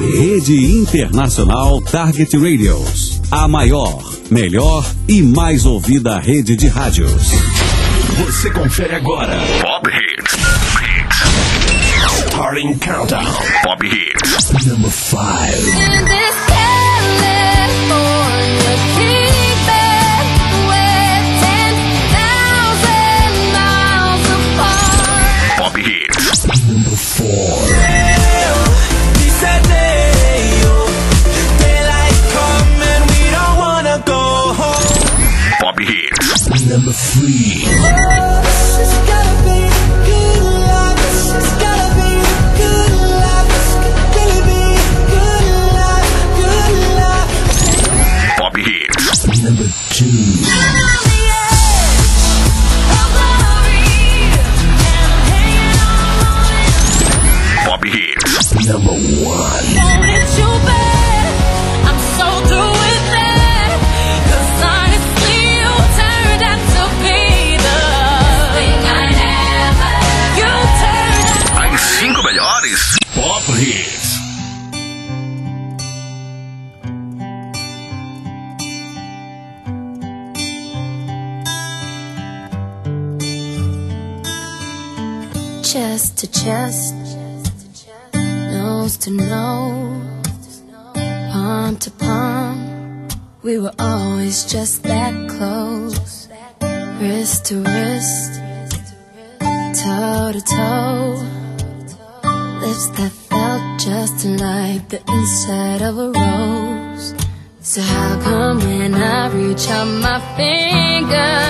Rede Internacional Target Radios. A maior, melhor e mais ouvida rede de rádios. Você confere agora. Pop Hits. Starting Countdown. Pop Hits. Number 5. In this California keeping with 10,000 miles apart. Pop Hits. Number 4. Pop Hits. Number 3. Pop Hits. Number 2. Pop Hits. Number 1. Pop Hits. Chest to chest, nose to nose, palm to palm. We were always just that close. Wrist to wrist, toe to toe. Lips that felt just like the inside of a rose. So how come when I reach out my finger,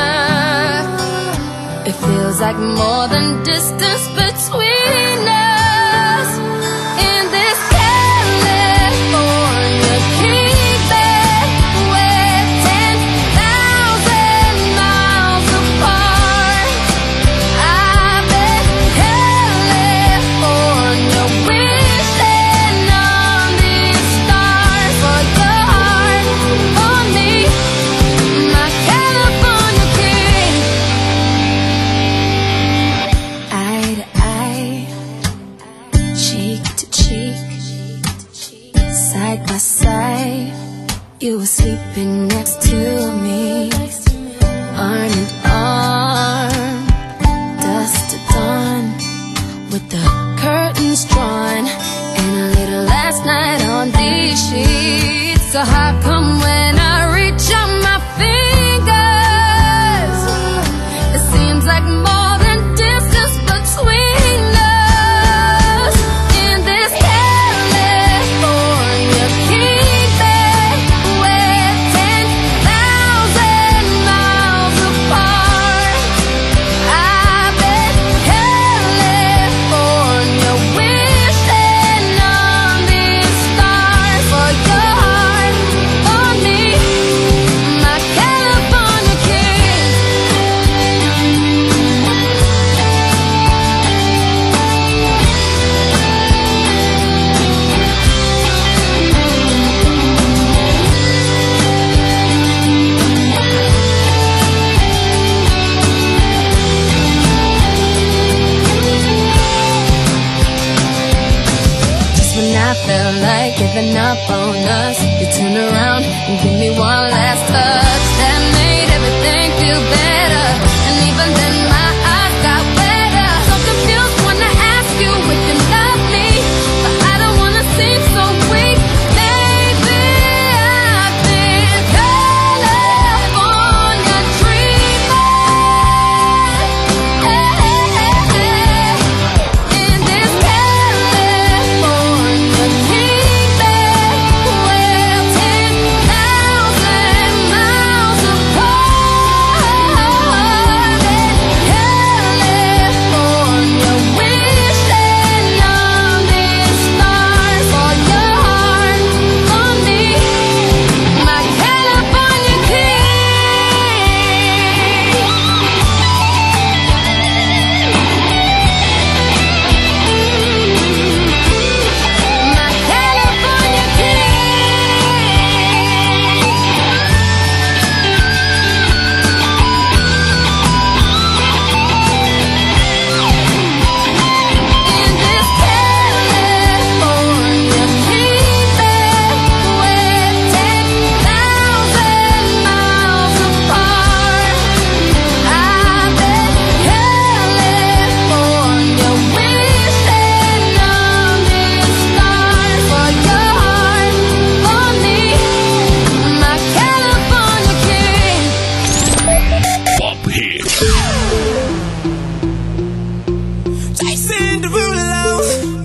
it feels like more than distance between us? In this California keeping with 10,000 miles apart. I've been California wishing on these stars for your heart, for me, my California king. Eye to eye, cheek to cheek, side by side, you were sleeping next to me, arm in arm, dusk to dawn, with the curtains drawn, and a little last night on these sheets. So how come when I reach out my fingers, it seems like more than distance between us? In this California keeping with 10,000 miles apart. I've been California wishing on these stars for your heart, for me, my California king. Just when I felt like giving up on us, you turn around and give me one last touch that made everything feel better. And even then my eyes got wetter. So confused when I ask you if you love me, but I don't wanna seem so weak. Maybe I've been California dreaming. In this California keeping with 10,000 miles Jason Derulo.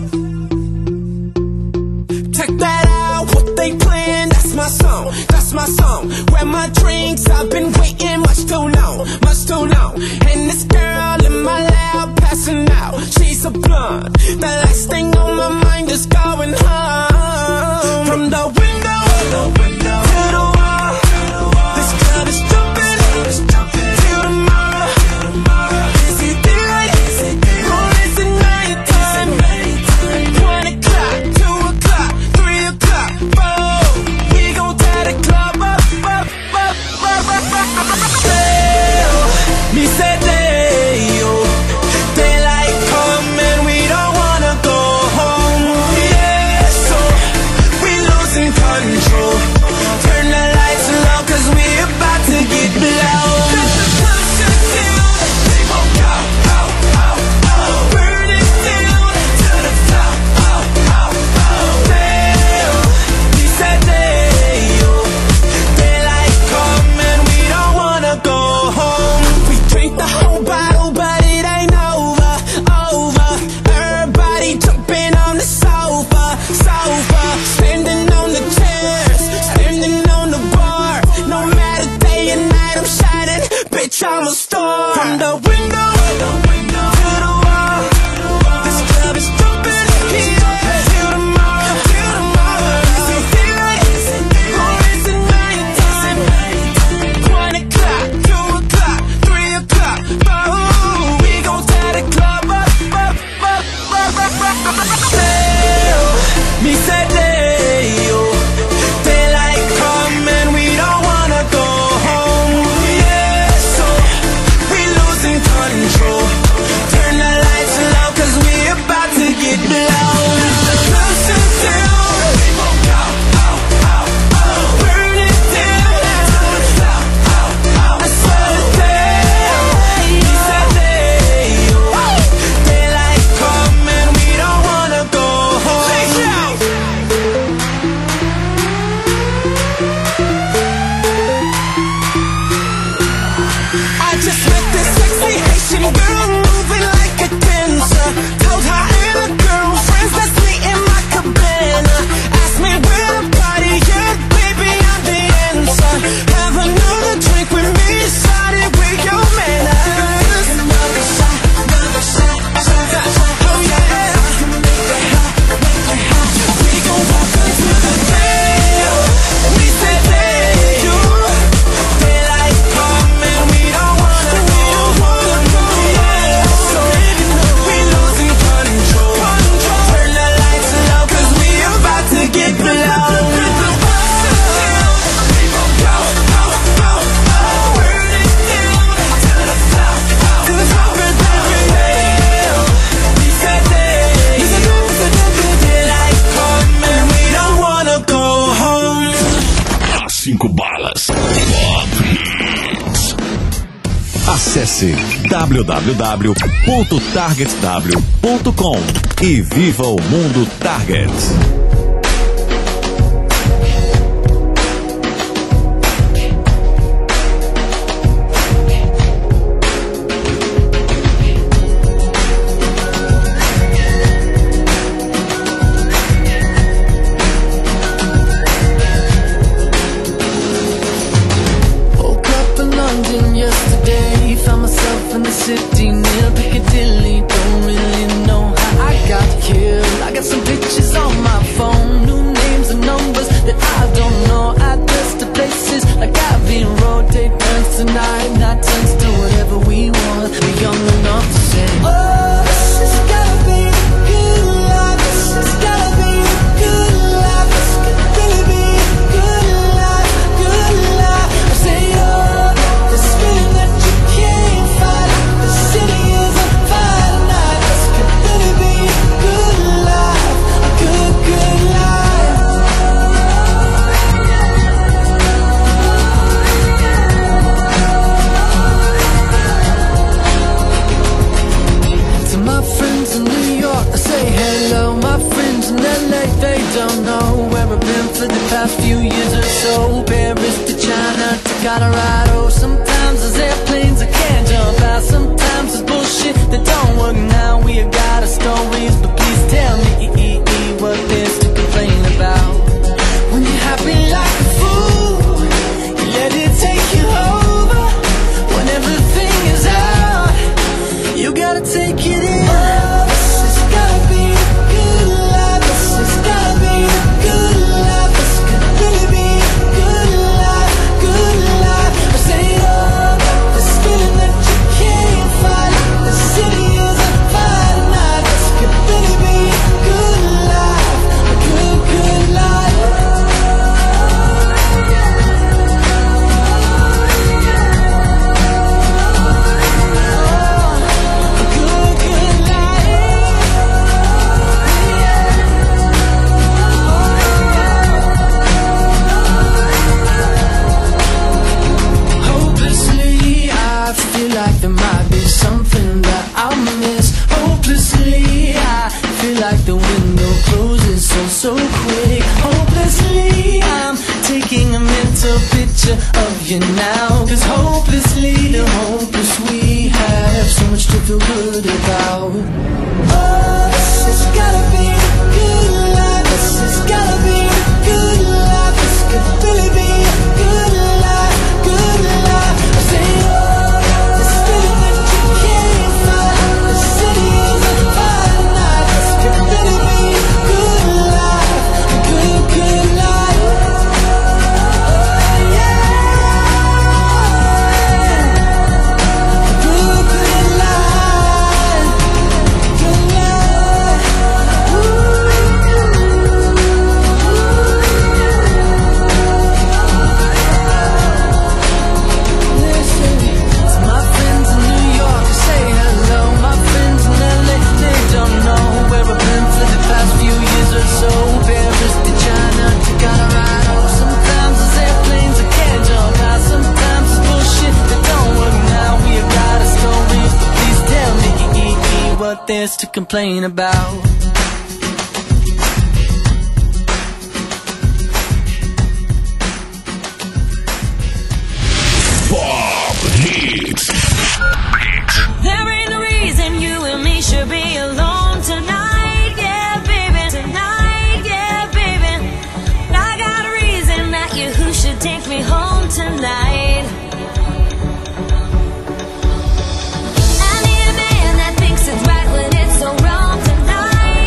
Check that out, what they playing, that's my song, that's my song. Grab my drinks, I've been waiting much too long, much too long. And this girl in my lap passing out, she's a blonde. The last thing on my mind is going home. From the window to the wall, this club is jumping till tomorrow. Is it daylight or is it nighttime? 1 o'clock, 2 o'clock, 3 o'clock, 4. We gon' tear the club up. Me said daylight come and we don't wanna go home. Yeah, so we losing control. Turn the lights low 'cause we about to get blown. Let the sun shut down, we won't go. Burn it down to the top. Damn, we said daylight come and we don't wanna go home. We drink the whole bottle, but it ain't over. Everybody jumping on the sofa. Standing on the chairs, standing on the bar. No matter day and night, I'm shining. Bitch, I'm a star. From the window to the wall, this club is jumping till tomorrow. Is it daylight or is it nighttime? 1 o'clock, 2 o'clock, 3 o'clock, 4. We gon' tear the club up. Me said daylight come and we don't wanna go home. Yeah, so we losing control. Turn the lights low 'cause we about to get blown. The sun shut down, we won't go. Burn it down to the top. I said me said daylight come and we don't wanna go home. I just met this sexy Haitian girl moving like a dancer. Told her and her girlfriends let's meet in my cabana. Asked me where the party at, baby I'm the answer. Have another drink with me, started with your manners. Another shot, oh yeah. We gon' walk until the day. We said daylight come and we don't wanna go home. Yeah, so we losing control. Turn the lights low 'cause we about to get blown. We gon' go. Burn it down to the top. To the top of every hill. We said daylight come and we don't wanna go home. As 5 balas. Pop Hits. Acesse www.targetw.com e viva o mundo Target. Woke up in London yesterday, found myself in the city near Piccadilly. Don't really know how I got here. I got some pictures on my phone, new names and numbers that I don't know. Address to places like Abbey Road. Take turns tonight, not turns to whatever we want. We're young enough to say, oh, this has gotta be a good life. This has gotta be a good life. This could really be a good life, good life. I say, oh, this feeling that you can't fight. The city is on fire tonight. This could really be a good life, a good life. To my friends in New York, I say hello. My friends in LA, they don't know where I've been for the past few years or so. Paris to China to Colorado. Sometimes there's airplanes I can't jump out. Sometimes there's bullshit bullshit that don't work now. We have got our stories, but please tell me what there's to complain about. When you're happy like a fool, you let it take you over. When everything is out, you gotta take it in. Oh, this has gotta be a good life. This has gotta be a good life. This could really be a good life, good life. I say, oh, this feeling that you can't fight. The city is a fire night. This could really be a good life, a good, good life. Hopelessly, I feel like there might be something that I'll miss. Hopelessly, I feel like the window closes so quick. Hopelessly, I'm taking a mental picture of you now. Cause hopelessly, the hopeless we have so much to feel good about. Oh, this has gotta be a good life. This has gotta be a good life. This could really be a good life, good life. I say, oh, this feeling that you can't fight. The city is a fire night. This could really be a good life, a good, good life. Oh, yeah. A good, good life, good life. Listen to my friends in New York, say hello. My friends in LA, they don't know where I've been for the past few years or so. Paris to China to Colorado. Sometimes it's airplanes I can't jump out. Sometimes it's bullshit that don't work now. We have got a story, but please tell me what there's to complain about. Pop Hits. There ain't no reason you and me should be alone tonight, yeah, baby. Tonight, yeah, baby. I got a reason that you who should take me home tonight. I need a man that thinks it's right when it's so wrong tonight.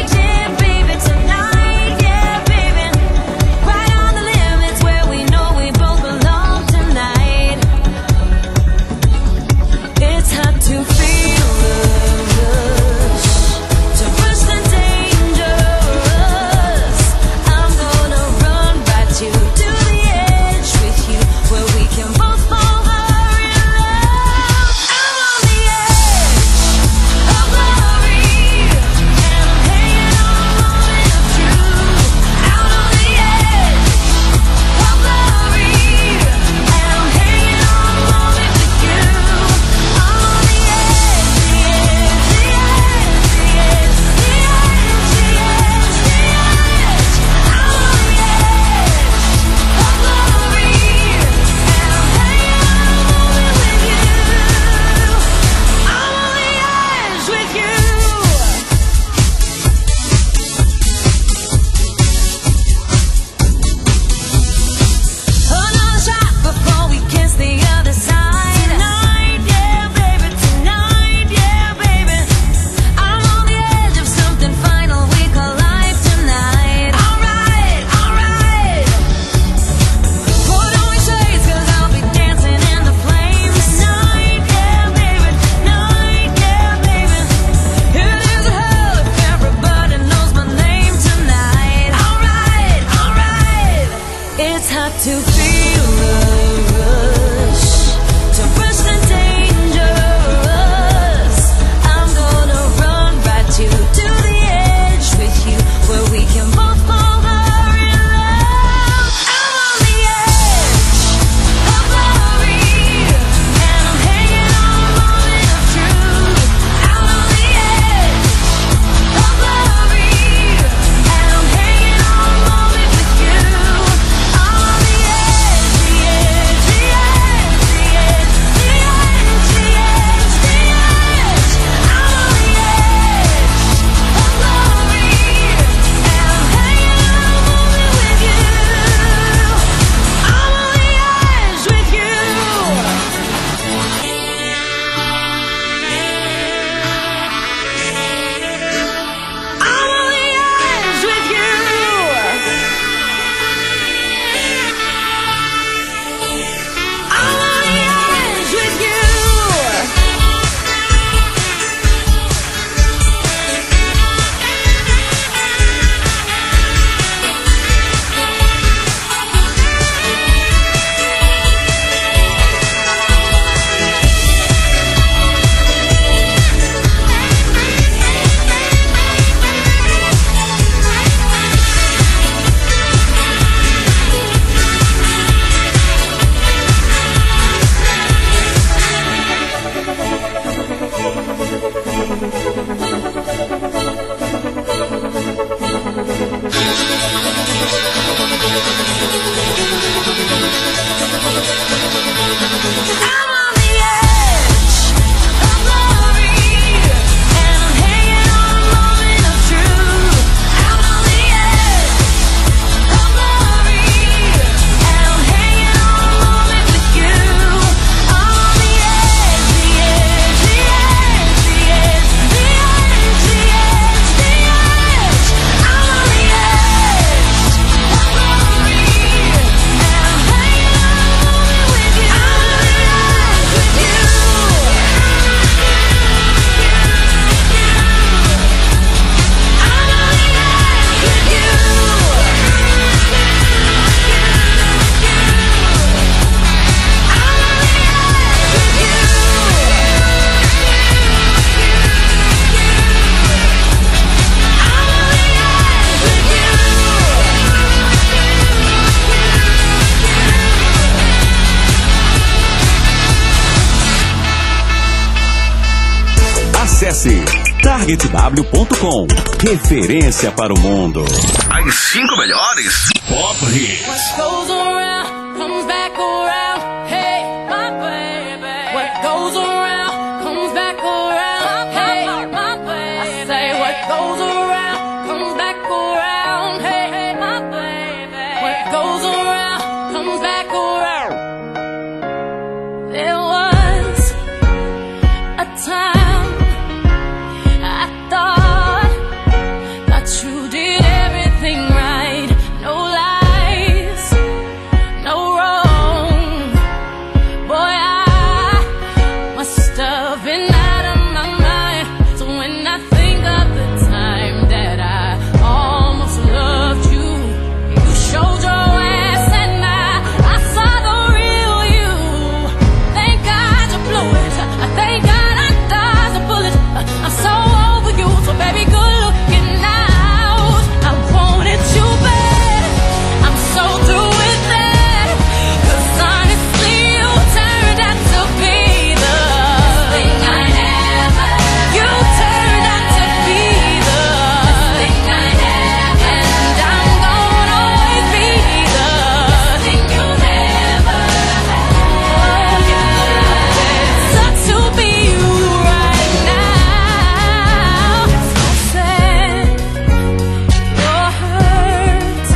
targetw.com. Referência para o mundo. As 5 melhores Pop Hits. What goes around comes back around. Hey, my baby. What goes around comes back around. Hey, my baby. I say what goes around comes back around. Hey, my baby. What goes around comes back around. There was a time I thought that you did everything right. No lies, no wrong. Boy, I must have been out of my mind. So when I think of the time that I almost loved you, you showed your ass and I saw the real you. Thank God you blew it. Thank God I dodged a bullet. I'm so over you, so baby, good looking out. I wanted you bad. I'm so through with that. 'Cause honestly, you turned out to be the thing I never. You turned out to be the thing I never. And I'm gonna always be the thing you never had. Sucks to be you right now. So sad, you're hurt.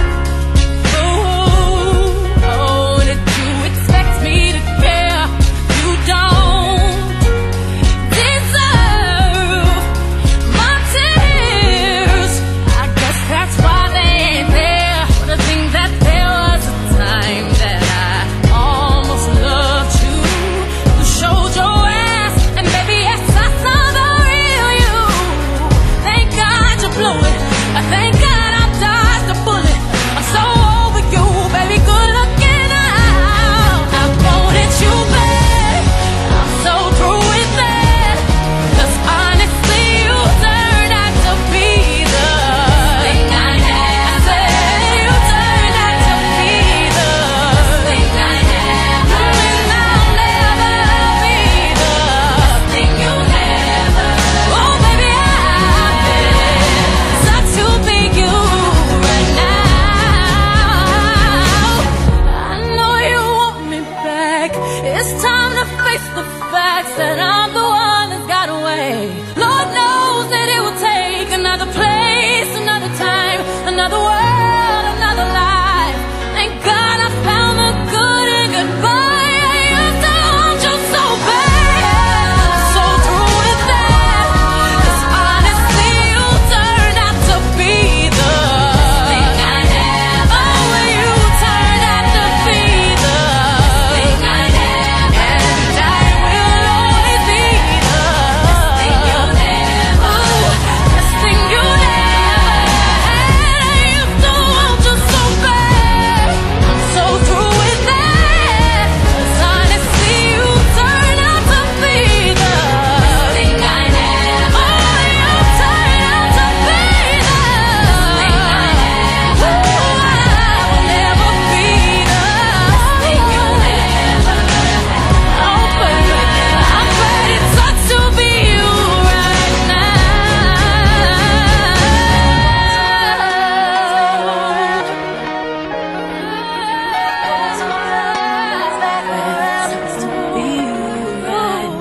Oh, did you expect me to care? You don't deserve my tears. I guess that's why they ain't there. But I think that there was a time that I almost loved you. You showed your ass, and baby, yes, I saw the real you. Thank God you blew it. Thank God I dodged a bullet. I'm so over you, baby, good looking out. I wanted you bad. I'm so through with that. 'Cause honestly, you turned out to be the thing I never. You turned out to be the thing I never. And I'll never be the thing you never. Oh, baby, sucks to be you right now. I know you want me back. It's time to face the facts that I'm the one that's got away. Lord knows that it will take another place, another time, another world, another life. Thank God I found the good in goodbye. I used to want you so bad. I'm so through with that. 'Cause honestly, you turned out to be the thing I never. Oh, you turned out to be the thing I never. And I will always be the thing you never. The thing you never had. I used to want you so bad. I'm so through with that. 'Cause honestly, you turned out to be the thing I never. Oh, you turned out to be the thing I never. I will never be the thing you never. Oh, baby, I bet it sucks to be you right now. Sucks to be you right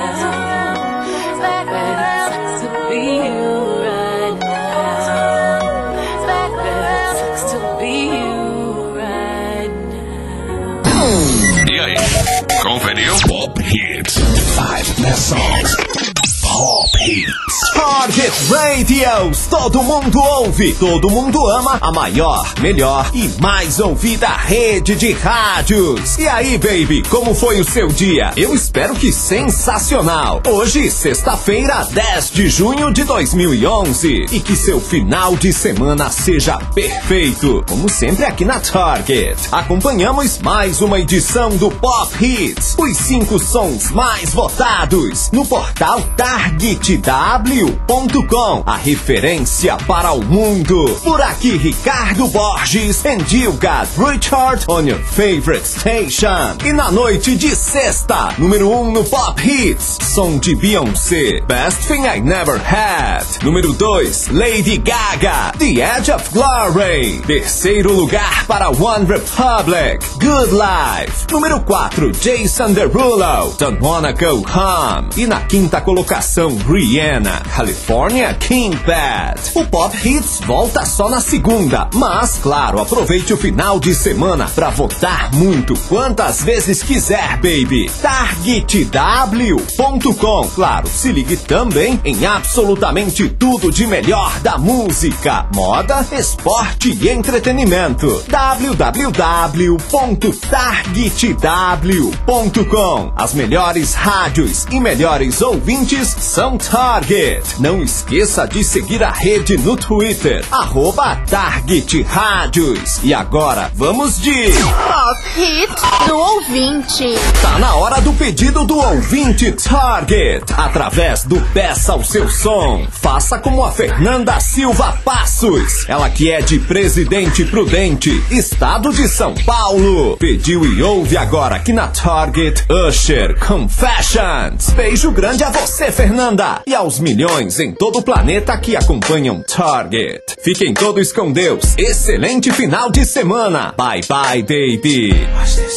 now. Sucks to be you right now. Sucks to be you right now. E aí, conferiu? Pop Hits. 5 best songs. Pop Hits. Target Radios, todo mundo ouve, todo mundo ama a maior, melhor e mais ouvida rede de rádios. E aí, baby, como foi o seu dia? Eu espero que sensacional. Hoje, sexta-feira, 10 de junho de 2011. E que seu final de semana seja perfeito. Como sempre aqui na Target. Acompanhamos mais uma edição do Pop Hits, os 5 sons mais votados no portal targetw.com. Informação, a referência para o mundo. Por aqui, Ricardo Borges, and you got Richard on your favorite station. E na noite de sexta, número 1 no Pop Hits, som de Beyoncé, Best Thing I Never Had. Número 2, Lady Gaga, The Edge of Glory. Terceiro lugar para One Republic, Good Life. Número 4, Jason Derulo, Don't Wanna Go Home. E na quinta colocação, Rihanna, California King Bad. O Pop Hits volta só na segunda, mas claro, aproveite o final de semana para votar muito, quantas vezes quiser, baby. TargetW.com. Claro, se ligue também em absolutamente tudo de melhor da música, moda, esporte e entretenimento. www.targetw.com. As melhores rádios e melhores ouvintes são Target. Não esqueça de seguir a rede no Twitter, @Target Rádios. E agora vamos de Pop Hits do ouvinte. Tá na hora do pedido do ouvinte Target. Através do Peça o Seu Som. Faça como a Fernanda Silva Passos. Ela que é de Presidente Prudente, estado de São Paulo. Pediu e ouve agora aqui na Target, Usher Confessions. Beijo grande a você, Fernanda. E aos milhões em todo o planeta que acompanham Target. Fiquem todos com Deus. Excelente final de semana. Bye bye, baby. Watch this.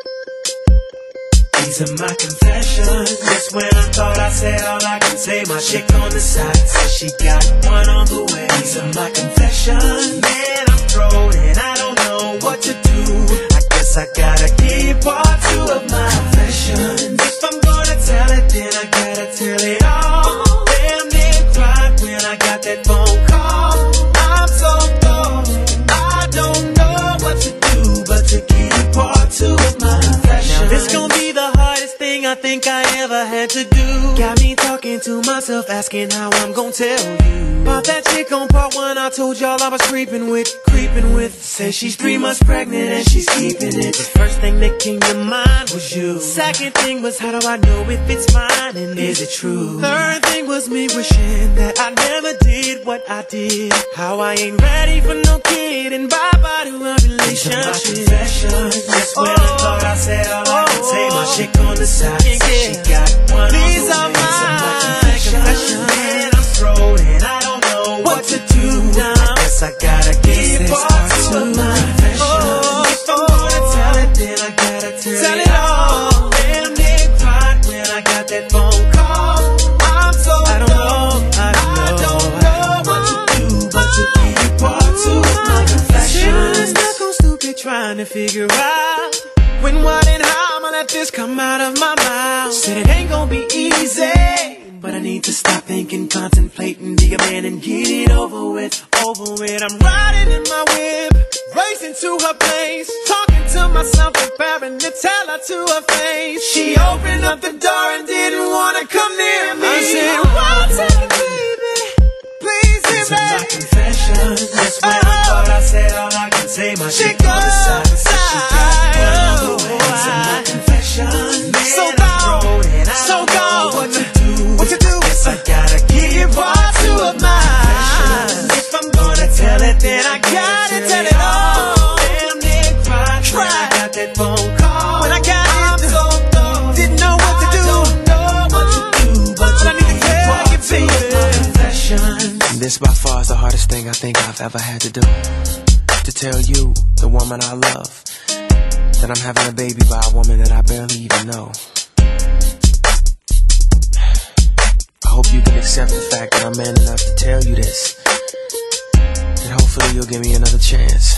These are my confessions. Just when I thought I said all I can say, my chick on the side says she got one on the way. These are my confessions. Man, I'm thrown and I don't know what to do. I guess I gotta keep part two of my confessions. If I'm gonna tell it, then I gotta tell it all. Damn near cried when I got that phone call. I'm so cold, I don't know what to do but to keep part two of my confessions. Now this gon' be the hardest thing I think I ever had to do. Got me talking to myself, asking how I'm gon' tell you. About that chick on part one I told y'all I was creeping with. Says she's 3 months pregnant and she's keeping it. The first thing that came to mind was you. Second thing was, how do I know if it's mine and is it true? Third thing was me wishing that I never did what I did. How I ain't ready for no kid and bye-bye to a relationship. My confessions. Just when I thought I said all I could say, my chick on the side says she got one. These are my confessions. Man, I'm thrown and I don't know what to do now. I guess I gotta give part two of my confessions. If I'm gonna tell it, then I gotta tell it all. Damn near cried when I got that phone call. I'm so I don't know what to do but to give part two of my confessions. Stuck on stupid trying to figure out when, what, and how I'ma let this come out of my mouth. Said it ain't gonna be easy, but I need to stop thinking, contemplating, be a man and get it over with. I'm riding in my whip, racing to her place, talking to myself, preparing to tell her to her face. She opened up the door and didn't wanna come near me. I said, what's it, baby? Please hear me. My confessions. Just when I thought I said all I can say, my chick on the side said she got one on the way. These are my confessions. Man, so gone, so gone. What to do? Yes, I gotta give part two of mine. If I'm gonna tell it, then I gotta tell it all. Damn near cried when I got that phone call. When I got it, so didn't know what to do. But I need to keep part two of my confessions. And this by far is the hardest thing I think I've ever had to do. To tell you, the woman I love, that I'm having a baby by a woman that I barely even know. I hope you can accept the fact that I'm man enough to tell you this. And hopefully you'll give me another chance.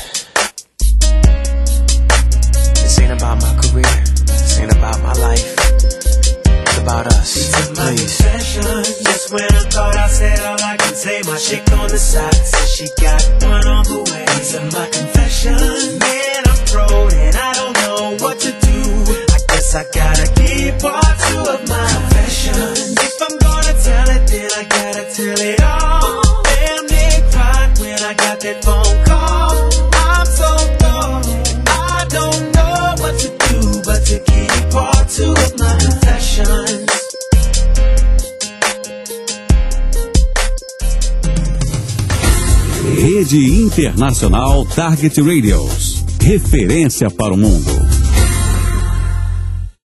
This ain't about my career. This ain't about my life. It's about us. These are my Please. confessions. Just when I thought I said all I can say, my chick on the side says she got one on the way. These are my confessions. Man, I'm thrown and I don't know what to do. I guess I gotta keep part two of my confessions. If I'm gonna tell it, then I gotta tell it all. Damn near cried when I got that phone call. I'm so cold, I don't know what to do but to keep part two of my confessions. Rede Internacional Target Radios. Referência para o mundo.